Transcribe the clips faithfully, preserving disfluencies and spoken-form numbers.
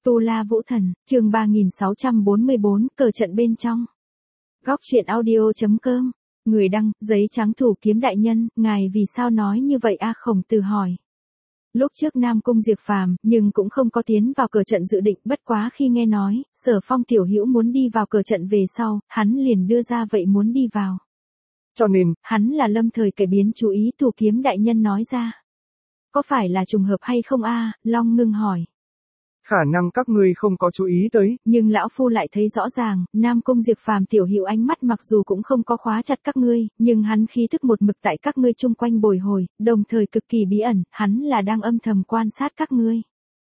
Tu La Vũ Thần, chương ba nghìn sáu trăm bốn mươi bốn, cờ trận bên trong. Góc truyện audio chấm com. Người đăng, giấy trắng thủ kiếm đại nhân, ngài vì sao nói như vậy a? Khổng Tử hỏi. Lúc trước Nam Cung Diệp Phàm, nhưng cũng không có tiến vào cờ trận dự định, bất quá khi nghe nói, Sở Phong tiểu hữu muốn đi vào cờ trận về sau, hắn liền đưa ra vậy muốn đi vào. Cho nên, hắn là lâm thời cải biến chú ý. Thủ kiếm đại nhân nói ra. Có phải là trùng hợp hay không a? Long Ngưng hỏi. Khả năng các ngươi không có chú ý tới. Nhưng lão phu lại thấy rõ ràng, Nam Cung Diệp Phàm tiểu hữu ánh mắt mặc dù cũng không có khóa chặt các ngươi, nhưng hắn khí thức một mực tại các ngươi chung quanh bồi hồi, đồng thời cực kỳ bí ẩn, hắn là đang âm thầm quan sát các ngươi.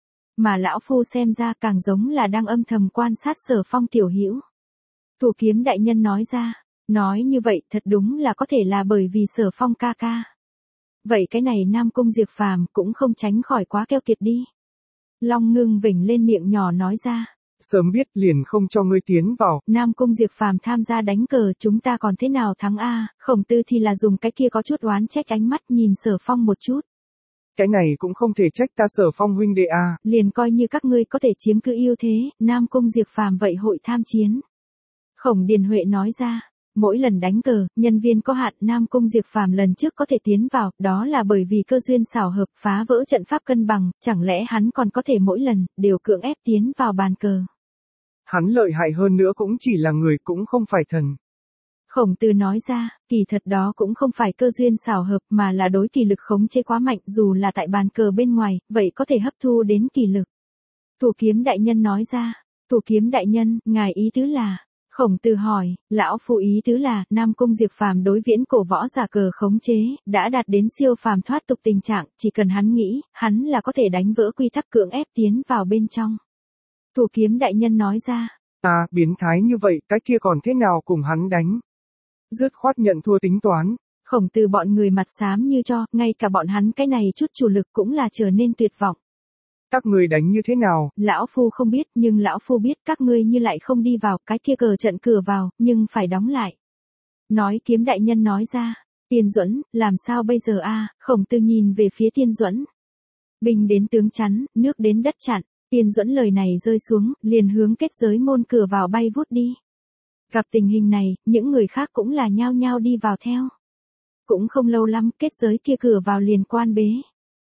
Mà lão phu xem ra càng giống là đang âm thầm quan sát Sở Phong tiểu hữu. Thủ kiếm đại nhân nói ra, nói như vậy thật đúng là có thể là bởi vì Sở Phong ca ca. Vậy cái này Nam Cung Diệp Phàm cũng không tránh khỏi quá keo kiệt đi. Long Ngưng vểnh lên miệng nhỏ nói ra. Sớm biết liền không cho ngươi tiến vào. Nam Cung Diệp Phàm tham gia đánh cờ, chúng ta còn thế nào thắng a? Khổng Tư thì là dùng cái kia có chút oán trách ánh mắt nhìn Sở Phong một chút. Cái này cũng không thể trách ta Sở Phong huynh đệ a. Liền coi như các ngươi có thể chiếm cứ ưu thế, Nam Cung Diệp Phàm vậy hội tham chiến. Khổng Điền Huệ nói ra. Mỗi lần đánh cờ, nhân viên có hạn, Nam Cung Diệp Phàm lần trước có thể tiến vào, đó là bởi vì cơ duyên xảo hợp phá vỡ trận pháp cân bằng, chẳng lẽ hắn còn có thể mỗi lần, đều cưỡng ép tiến vào bàn cờ. Hắn lợi hại hơn nữa cũng chỉ là người, cũng không phải thần. Khổng Tử nói ra, kỳ thật đó cũng không phải cơ duyên xảo hợp mà là đối kỳ lực khống chế quá mạnh, dù là tại bàn cờ bên ngoài, vậy có thể hấp thu đến kỳ lực. Thủ kiếm đại nhân nói ra, thủ kiếm đại nhân, ngài ý tứ là... Khổng Tử hỏi, lão phu ý tứ là, Nam Cung Diệp Phàm đối viễn cổ võ giả cờ khống chế, đã đạt đến siêu phàm thoát tục tình trạng, chỉ cần hắn nghĩ, hắn là có thể đánh vỡ quy tắc cưỡng ép tiến vào bên trong. Thủ kiếm đại nhân nói ra. À, biến thái như vậy, cái kia còn thế nào cùng hắn đánh? Dứt khoát nhận thua tính toán. Khổng Tử bọn người mặt xám như cho, ngay cả bọn hắn cái này chút chủ lực cũng là trở nên tuyệt vọng. Các ngươi đánh như thế nào? Lão phu không biết, nhưng lão phu biết các ngươi như lại không đi vào, cái kia cờ trận cửa vào, nhưng phải đóng lại. Nói kiếm đại nhân nói ra, Tiên Duẫn, làm sao bây giờ a? Khổng Tử nhìn về phía Tiên Duẫn. Binh đến tướng chắn, nước đến đất chặn, Tiên Duẫn lời này rơi xuống, liền hướng kết giới môn cửa vào bay vút đi. Gặp tình hình này, những người khác cũng là nhao nhao đi vào theo. Cũng không lâu lắm, kết giới kia cửa vào liền quan bế.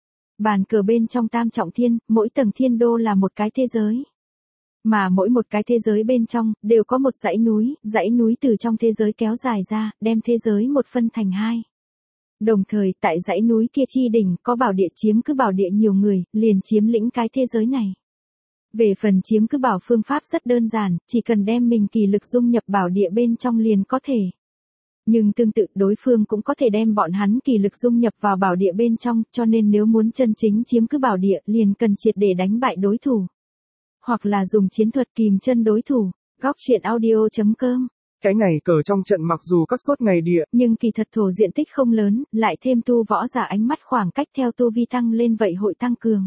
Bàn cờ bên trong tam trọng thiên, mỗi tầng thiên đô là một cái thế giới. Mà mỗi một cái thế giới bên trong, đều có một dãy núi, dãy núi từ trong thế giới kéo dài ra, đem thế giới một phân thành hai. Đồng thời, tại dãy núi kia chi đỉnh, có bảo địa chiếm cứ bảo địa nhiều người, liền chiếm lĩnh cái thế giới này. Về phần chiếm cứ bảo phương pháp rất đơn giản, chỉ cần đem mình kỳ lực dung nhập bảo địa bên trong liền có thể. Nhưng tương tự đối phương cũng có thể đem bọn hắn kỳ lực dung nhập vào bảo địa bên trong, cho nên nếu muốn chân chính chiếm cứ bảo địa liền cần triệt để đánh bại đối thủ. Hoặc là dùng chiến thuật kìm chân đối thủ. Góc truyện audio chấm com. Cái này cờ trong trận mặc dù các sốt ngày địa, nhưng kỳ thật thổ diện tích không lớn, lại thêm tu võ giả ánh mắt khoảng cách theo tu vi tăng lên vậy hội tăng cường.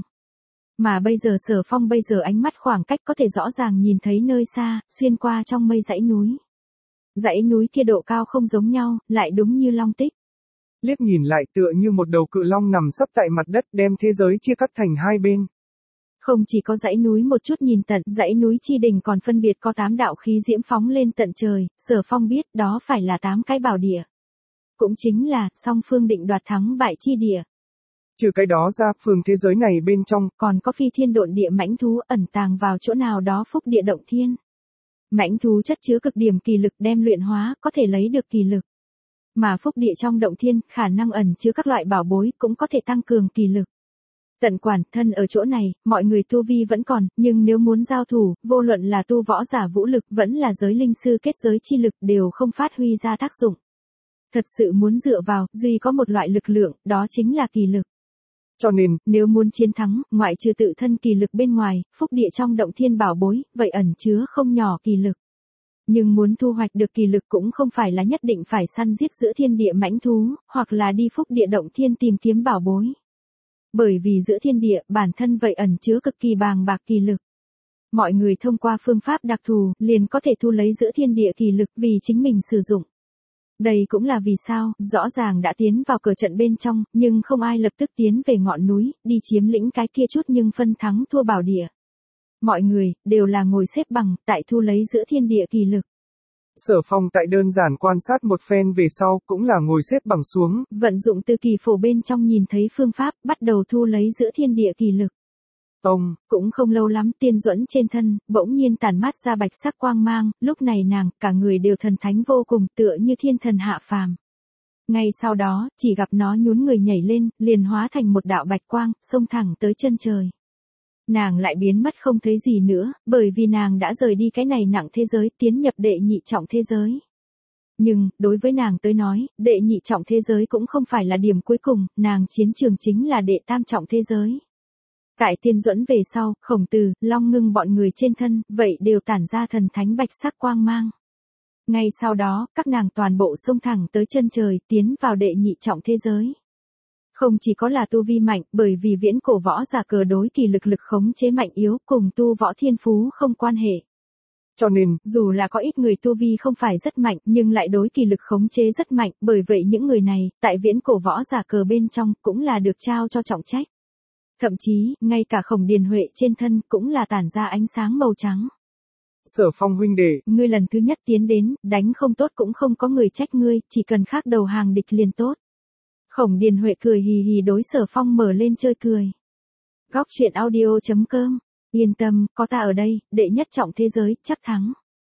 Mà bây giờ Sở Phong bây giờ ánh mắt khoảng cách có thể rõ ràng nhìn thấy nơi xa, xuyên qua trong mây dãy núi. Dãy núi kia độ cao không giống nhau, lại đúng như long tích. Liếc nhìn lại tựa như một đầu cự long nằm sấp tại mặt đất đem thế giới chia cắt thành hai bên. Không chỉ có dãy núi một chút nhìn tận, dãy núi chi đỉnh còn phân biệt có tám đạo khí diễm phóng lên tận trời, Sở Phong biết đó phải là tám cái bảo địa. Cũng chính là, song phương định đoạt thắng bại chi địa. Trừ cái đó ra, phương thế giới này bên trong, còn có phi thiên độn địa mãnh thú ẩn tàng vào chỗ nào đó phúc địa động thiên. Mãnh thú chất chứa cực điểm kỳ lực đem luyện hóa, có thể lấy được kỳ lực. Mà phúc địa trong động thiên, khả năng ẩn chứa các loại bảo bối, cũng có thể tăng cường kỳ lực. Tận quản thân ở chỗ này, mọi người tu vi vẫn còn, nhưng nếu muốn giao thủ, vô luận là tu võ giả vũ lực vẫn là giới linh sư kết giới chi lực đều không phát huy ra tác dụng. Thật sự muốn dựa vào, duy có một loại lực lượng, đó chính là kỳ lực. Cho nên, nếu muốn chiến thắng, ngoại trừ tự thân kỳ lực bên ngoài, phúc địa trong động thiên bảo bối, vậy ẩn chứa không nhỏ kỳ lực. Nhưng muốn thu hoạch được kỳ lực cũng không phải là nhất định phải săn giết giữa thiên địa mãnh thú, hoặc là đi phúc địa động thiên tìm kiếm bảo bối. Bởi vì giữa thiên địa, bản thân vậy ẩn chứa cực kỳ bàng bạc kỳ lực. Mọi người thông qua phương pháp đặc thù, liền có thể thu lấy giữa thiên địa kỳ lực vì chính mình sử dụng. Đây cũng là vì sao, rõ ràng đã tiến vào cờ trận bên trong, nhưng không ai lập tức tiến về ngọn núi, đi chiếm lĩnh cái kia chút nhưng phân thắng thua bảo địa. mọi người, đều là ngồi xếp bằng, tại thu lấy giữa thiên địa kỳ lực. Sở Phong tại đơn giản quan sát một phen về sau, cũng là ngồi xếp bằng xuống. Vận dụng từ kỳ phổ bên trong nhìn thấy phương pháp, bắt đầu thu lấy giữa thiên địa kỳ lực. Ông, cũng không lâu lắm Tiên Duẫn trên thân, bỗng nhiên tản mát ra bạch sắc quang mang, lúc này nàng, cả người đều thần thánh vô cùng, tựa như thiên thần hạ phàm. Ngay sau đó, chỉ gặp nó nhún người nhảy lên, liền hóa thành một đạo bạch quang, xông thẳng tới chân trời. Nàng lại biến mất không thấy gì nữa, bởi vì nàng đã rời đi cái này nặng thế giới, tiến nhập đệ nhị trọng thế giới. Nhưng, đối với nàng tới nói, đệ nhị trọng thế giới cũng không phải là điểm cuối cùng, nàng chiến trường chính là đệ tam trọng thế giới. Tại Tiên Duẫn về sau, Khổng Tử, Long Ngưng bọn người trên thân, vậy đều tản ra thần thánh bạch sắc quang mang. Ngay sau đó, các nàng toàn bộ xông thẳng tới chân trời, tiến vào đệ nhị trọng thế giới. Không chỉ có là tu vi mạnh, bởi vì viễn cổ võ giả cờ đối kỳ lực lực khống chế mạnh yếu, cùng tu võ thiên phú không quan hệ. Cho nên, dù là có ít người tu vi không phải rất mạnh, nhưng lại đối kỳ lực khống chế rất mạnh, bởi vậy những người này, tại viễn cổ võ giả cờ bên trong, cũng là được trao cho trọng trách. Thậm chí, ngay cả Khổng Điền Huệ trên thân, cũng là tản ra ánh sáng màu trắng. Sở Phong huynh đệ, ngươi lần thứ nhất tiến đến, đánh không tốt cũng không có người trách ngươi, chỉ cần khác đầu hàng địch liền tốt. Khổng Điền Huệ cười hì hì đối Sở Phong mở lên chơi cười. Góc truyện audio chấm com, yên tâm, có ta ở đây, đệ nhất trọng thế giới, chắc thắng.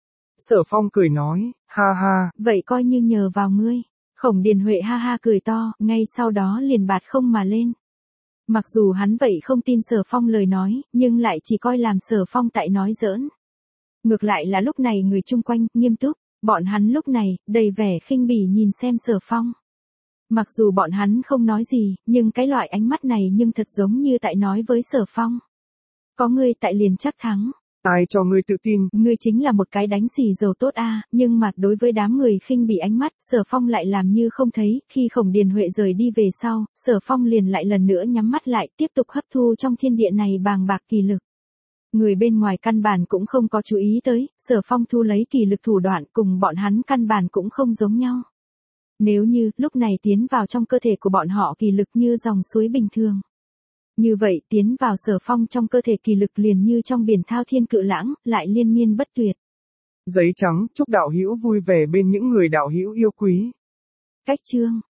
Sở Phong cười nói, ha ha. Vậy coi như nhờ vào ngươi. Khổng Điền Huệ ha ha cười to, ngay sau đó liền bạt không mà lên. Mặc dù hắn vậy không tin Sở Phong lời nói, nhưng lại chỉ coi làm Sở Phong tại nói giỡn. Ngược lại là lúc này người chung quanh, nghiêm túc, bọn hắn lúc này, đầy vẻ khinh bỉ nhìn xem Sở Phong. Mặc dù bọn hắn không nói gì, nhưng cái loại ánh mắt này nhưng thật giống như tại nói với Sở Phong. Có ngươi tại liền chắc thắng. Ai cho ngươi tự tin? Ngươi chính là một cái đánh xì dầu tốt a, nhưng mà đối với đám người khinh bỉ ánh mắt, Sở Phong lại làm như không thấy, khi Khổng Điền Huệ rời đi về sau, Sở Phong liền lại lần nữa nhắm mắt lại, tiếp tục hấp thu trong thiên địa này bàng bạc kỳ lực. Người bên ngoài căn bản cũng không có chú ý tới, Sở Phong thu lấy kỳ lực thủ đoạn cùng bọn hắn căn bản cũng không giống nhau. Nếu như, lúc này tiến vào trong cơ thể của bọn họ kỳ lực như dòng suối bình thường. Như vậy, tiến vào Sở Phong trong cơ thể kỳ lực liền như trong biển thao thiên cự lãng, lại liên miên bất tuyệt. Giấy trắng, chúc đạo hữu vui vẻ bên những người đạo hữu yêu quý. Cách chương